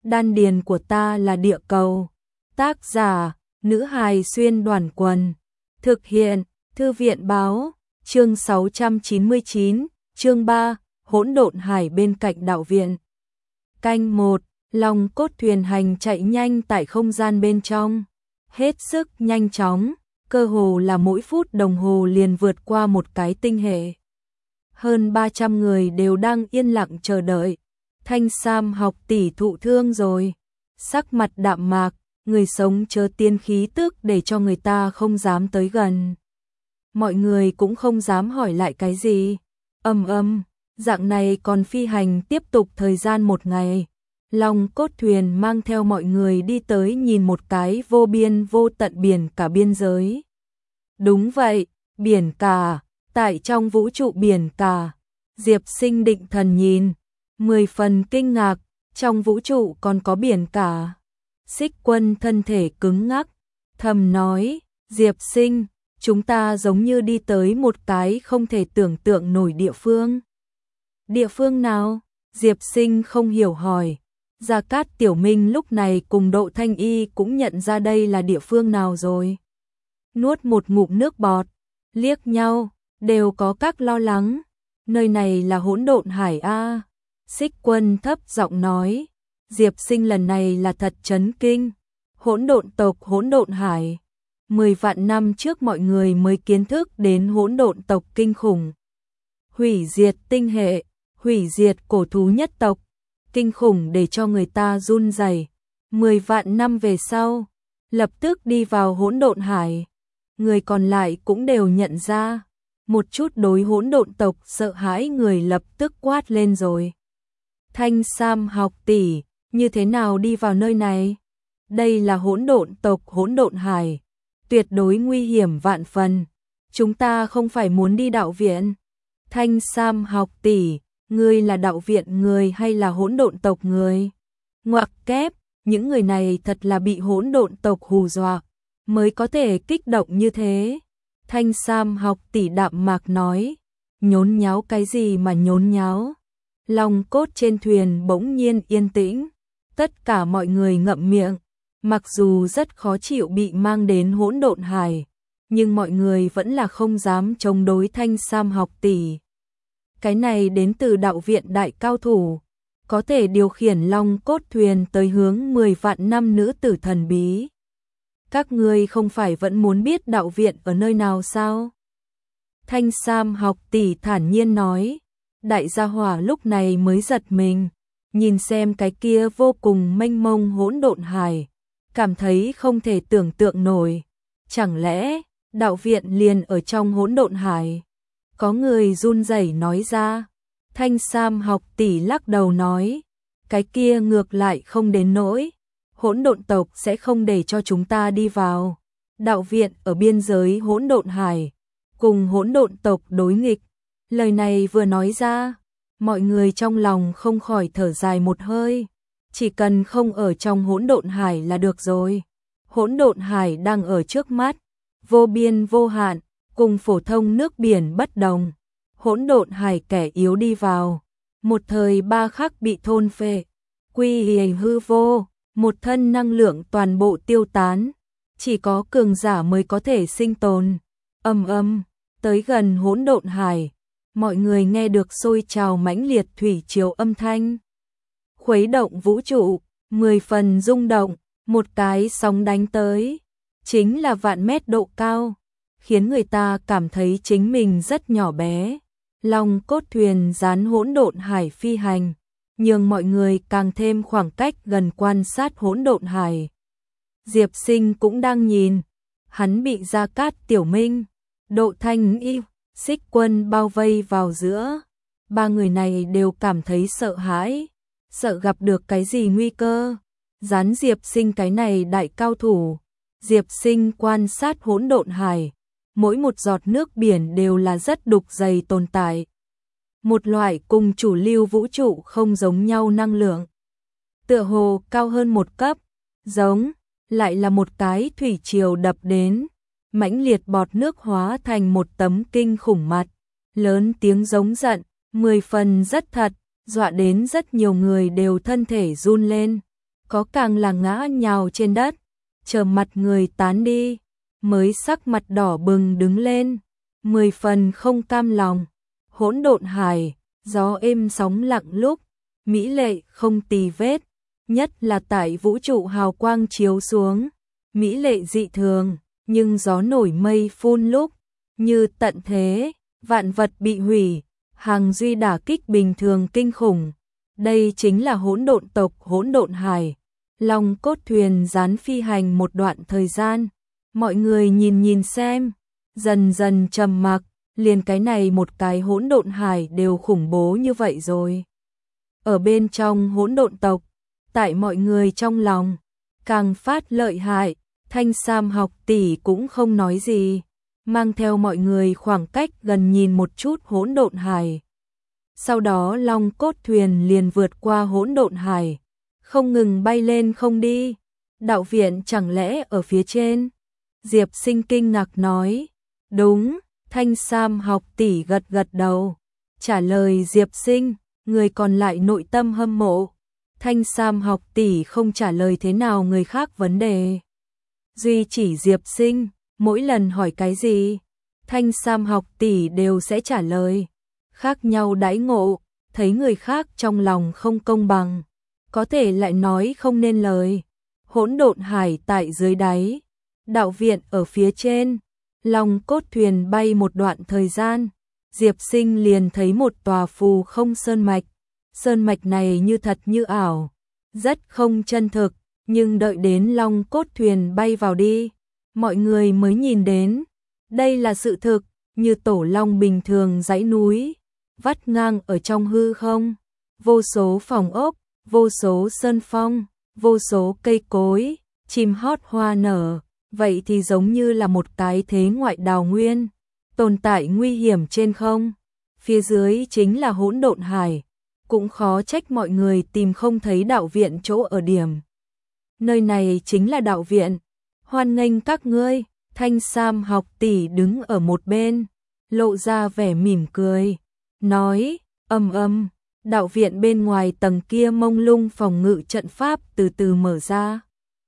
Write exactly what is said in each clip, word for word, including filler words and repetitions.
đan điền của ta là địa cầu. Tác giả, nữ hài xuyên đoàn quần. Thực hiện, Thư viện báo, chương sáu trăm chín mươi chín, chương ba, hỗn độn hải bên cạnh đạo viện. Canh một, lòng cốt thuyền hành chạy nhanh tại không gian bên trong. Hết sức nhanh chóng, cơ hồ là mỗi phút đồng hồ liền vượt qua một cái tinh hệ. Hơn ba trăm người đều đang yên lặng chờ đợi. Thanh Sam học tỷ thụ thương rồi. Sắc mặt đạm mạc, người sống chớ tiên khí tức để cho người ta không dám tới gần. Mọi người cũng không dám hỏi lại cái gì. Ầm ầm, dạng này còn phi hành tiếp tục thời gian một ngày. Long cốt thuyền mang theo mọi người đi tới nhìn một cái vô biên vô tận biển cả biên giới. Đúng vậy, biển cả, tại trong vũ trụ biển cả. Diệp Sinh định thần nhìn, mười phần kinh ngạc, trong vũ trụ còn có biển cả. Xích Quân thân thể cứng ngắc, thầm nói, Diệp Sinh, chúng ta giống như đi tới một cái không thể tưởng tượng nổi địa phương. Địa phương nào? Diệp Sinh không hiểu hỏi. Gia Cát Tiểu Minh lúc này cùng Độ Thanh Y cũng nhận ra đây là địa phương nào rồi. Nuốt một ngụm nước bọt, liếc nhau, đều có các lo lắng. Nơi này là hỗn độn hải a. Xích Quân thấp giọng nói. Diệp Sinh lần này là thật chấn kinh. Hỗn độn tộc hỗn độn hải. Mười vạn năm trước mọi người mới kiến thức đến hỗn độn tộc kinh khủng. Hủy diệt tinh hệ, hủy diệt cổ thú nhất tộc. Kinh khủng để cho người ta run rẩy. Mười vạn năm về sau, lập tức đi vào hỗn độn hải. Người còn lại cũng đều nhận ra. Một chút đối hỗn độn tộc sợ hãi người lập tức quát lên rồi. Thanh Sam học tỷ, như thế nào đi vào nơi này? Đây là hỗn độn tộc hỗn độn hải. Tuyệt đối nguy hiểm vạn phần. Chúng ta không phải muốn đi đạo viện. Thanh Sam học tỷ, ngươi là đạo viện người hay là hỗn độn tộc người? Ngoặc kép, những người này thật là bị hỗn độn tộc hù dọa, mới có thể kích động như thế. Thanh Sam học tỷ đạm mạc nói, nhốn nháo cái gì mà nhốn nháo? Long cốt trên thuyền bỗng nhiên yên tĩnh, tất cả mọi người ngậm miệng, mặc dù rất khó chịu bị mang đến hỗn độn hải, nhưng mọi người vẫn là không dám chống đối Thanh Sam học tỷ. Cái này đến từ đạo viện đại cao thủ, có thể điều khiển long cốt thuyền tới hướng mười vạn năm nữ tử thần bí. Các ngươi không phải vẫn muốn biết đạo viện ở nơi nào sao? Thanh Sam học tỷ thản nhiên nói. Đại gia hỏa lúc này mới giật mình, nhìn xem cái kia vô cùng mênh mông hỗn độn hải, cảm thấy không thể tưởng tượng nổi. Chẳng lẽ đạo viện liền ở trong hỗn độn hải? Có người run rẩy nói ra. Thanh Sam học tỷ lắc đầu nói, cái kia ngược lại không đến nỗi. Hỗn độn tộc sẽ không để cho chúng ta đi vào. Đạo viện ở biên giới hỗn độn hải, cùng hỗn độn tộc đối nghịch. Lời này vừa nói ra, mọi người trong lòng không khỏi thở dài một hơi. Chỉ cần không ở trong hỗn độn hải là được rồi. Hỗn độn hải đang ở trước mắt, vô biên vô hạn, cùng phổ thông nước biển bất đồng. Hỗn độn hải kẻ yếu đi vào, một thời ba khắc bị thôn phệ, quy hư vô, một thân năng lượng toàn bộ tiêu tán. Chỉ có cường giả mới có thể sinh tồn. Ầm ầm, tới gần hỗn độn hải, mọi người nghe được sôi trào mãnh liệt thủy triều âm thanh. Khuấy động vũ trụ, mười phần rung động, một cái sóng đánh tới, chính là vạn mét độ cao, khiến người ta cảm thấy chính mình rất nhỏ bé. Long cốt thuyền dán hỗn độn hải phi hành, nhưng mọi người càng thêm khoảng cách gần quan sát hỗn độn hải. Diệp Sinh cũng đang nhìn, hắn bị Gia Cát Tiểu Minh, Độ Thanh Y, Xích Quân bao vây vào giữa. Ba người này đều cảm thấy sợ hãi, sợ gặp được cái gì nguy cơ. Dán Diệp Sinh cái này đại cao thủ. Diệp Sinh quan sát hỗn độn hải, mỗi một giọt nước biển đều là rất đục dày tồn tại. Một loại cùng chủ lưu vũ trụ không giống nhau năng lượng. Tựa hồ cao hơn một cấp, giống, lại là một cái thủy triều đập đến. Mãnh liệt bọt nước hóa thành một tấm kinh khủng mặt, lớn tiếng giống giận, mười phần rất thật, dọa đến rất nhiều người đều thân thể run lên. có càng là ngã nhào trên đất, chờ mặt người tán đi, mới sắc mặt đỏ bừng đứng lên, mười phần không cam lòng. Hỗn độn hải, gió êm sóng lặng lúc, mỹ lệ không tì vết, nhất là tại vũ trụ hào quang chiếu xuống, mỹ lệ dị thường, nhưng gió nổi mây phun lúc, như tận thế, vạn vật bị hủy, hàng duy đả kích bình thường kinh khủng. Đây chính là hỗn độn tộc hỗn độn hải. Long cốt thuyền gián phi hành một đoạn thời gian, mọi người nhìn nhìn xem, dần dần trầm mặc, liền cái này một cái hỗn độn hải đều khủng bố như vậy rồi. Ở bên trong hỗn độn tộc, tại mọi người trong lòng, càng phát lợi hại, Thanh Sam học tỷ cũng không nói gì, mang theo mọi người khoảng cách gần nhìn một chút hỗn độn hải. Sau đó long cốt thuyền liền vượt qua hỗn độn hải, không ngừng bay lên không đi. Đạo viện chẳng lẽ ở phía trên? Diệp Sinh kinh ngạc nói. Đúng, Thanh Sam học tỷ gật gật đầu. Trả lời Diệp Sinh, người còn lại nội tâm hâm mộ. Thanh Sam học tỷ không trả lời thế nào người khác vấn đề. Duy chỉ Diệp Sinh, mỗi lần hỏi cái gì, Thanh Sam học tỷ đều sẽ trả lời. Khác nhau đãi ngộ, thấy người khác trong lòng không công bằng, có thể lại nói không nên lời. Hỗn độn hải tại dưới đáy, đạo viện ở phía trên, long cốt thuyền bay một đoạn thời gian, Diệp Sinh liền thấy một tòa phù không sơn mạch. Sơn mạch này như thật như ảo, rất không chân thực, nhưng đợi đến long cốt thuyền bay vào đi, mọi người mới nhìn đến. Đây là sự thực, như tổ long bình thường dãy núi, vắt ngang ở trong hư không, vô số phòng ốc, vô số sơn phong, vô số cây cối, chim hót hoa nở, vậy thì giống như là một cái thế ngoại đào nguyên, tồn tại nguy hiểm trên không. Phía dưới chính là hỗn độn hải, cũng khó trách mọi người tìm không thấy đạo viện chỗ ở điểm. Nơi này chính là đạo viện, hoan nghênh các ngươi. Thanh Sam học tỷ đứng ở một bên, lộ ra vẻ mỉm cười, nói, âm âm, đạo viện bên ngoài tầng kia mông lung phòng ngự trận pháp từ từ mở ra.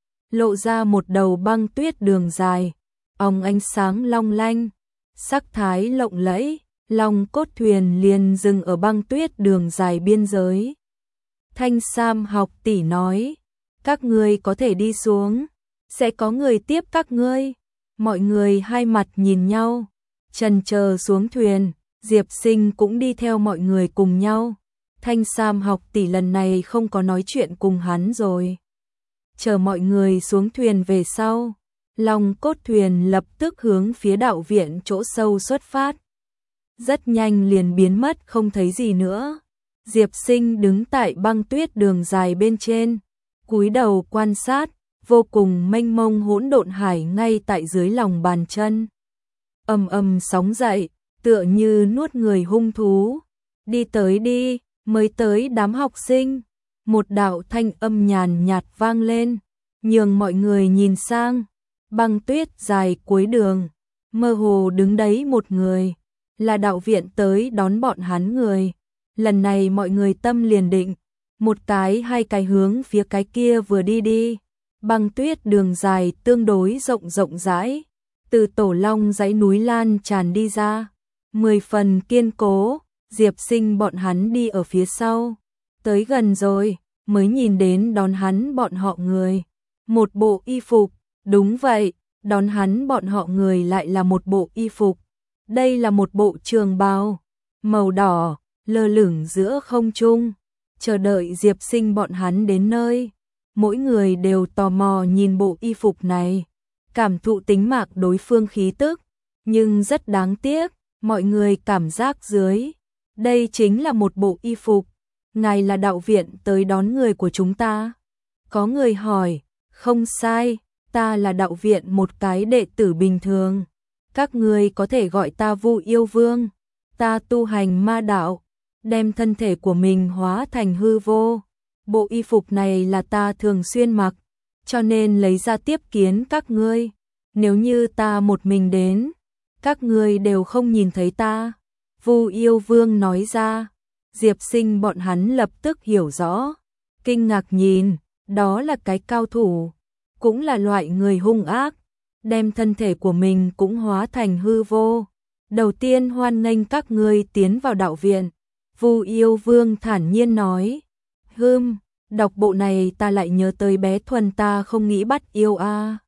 Lộ ra một đầu băng tuyết đường dài, óng ánh sáng long lanh, sắc thái lộng lẫy, long cốt thuyền liền dừng ở băng tuyết đường dài biên giới. Thanh Sam học tỷ nói, các ngươi có thể đi xuống, sẽ có người tiếp các ngươi. Mọi người hai mặt nhìn nhau, chần chờ xuống thuyền, Diệp Sinh cũng đi theo mọi người cùng nhau. Thanh Sam học tỷ lần này không có nói chuyện cùng hắn rồi. Chờ mọi người xuống thuyền về sau, long cốt thuyền lập tức hướng phía đạo viện chỗ sâu xuất phát. Rất nhanh liền biến mất không thấy gì nữa. Diệp Sinh đứng tại băng tuyết đường dài bên trên, cúi đầu quan sát, vô cùng mênh mông hỗn độn hải ngay tại dưới lòng bàn chân. Ầm ầm sóng dậy, tựa như nuốt người hung thú. Đi tới đi, mới tới đám học sinh. Một đạo thanh âm nhàn nhạt vang lên, nhường mọi người nhìn sang. Băng tuyết dài cuối đường, mơ hồ đứng đấy một người, là đạo viện tới đón bọn hắn người. Lần này mọi người tâm liền định, một cái hai cái hướng phía cái kia vừa đi đi. Băng tuyết đường dài tương đối rộng rộng rãi, từ tổ long dãy núi lan tràn đi ra, mười phần kiên cố. Diệp Sinh bọn hắn đi ở phía sau, tới gần rồi mới nhìn đến đón hắn bọn họ người, một bộ y phục. Đúng vậy, đón hắn bọn họ người lại là một bộ y phục. Đây là một bộ trường bào màu đỏ, lơ lửng giữa không trung, chờ đợi Diệp Sinh bọn hắn đến nơi. Mỗi người đều tò mò nhìn bộ y phục này, cảm thụ tính mạng đối phương khí tức, nhưng rất đáng tiếc, mọi người cảm giác dưới. Đây chính là một bộ y phục, ngài là đạo viện tới đón người của chúng ta. Có người hỏi, không sai, ta là đạo viện một cái đệ tử bình thường. Các ngươi có thể gọi ta Vu Yêu Vương, ta tu hành ma đạo, đem thân thể của mình hóa thành hư vô. Bộ y phục này là ta thường xuyên mặc, cho nên lấy ra tiếp kiến các ngươi. Nếu như ta một mình đến, các ngươi đều không nhìn thấy ta. Vu Yêu Vương nói ra. Diệp Sinh bọn hắn lập tức hiểu rõ, kinh ngạc nhìn, đó là cái cao thủ, cũng là loại người hung ác, đem thân thể của mình cũng hóa thành hư vô. Đầu tiên hoan nghênh các ngươi tiến vào đạo viện, Vu Yêu Vương thản nhiên nói. Hừm, đọc bộ này ta lại nhớ tới bé Thuần ta không nghĩ bắt yêu a.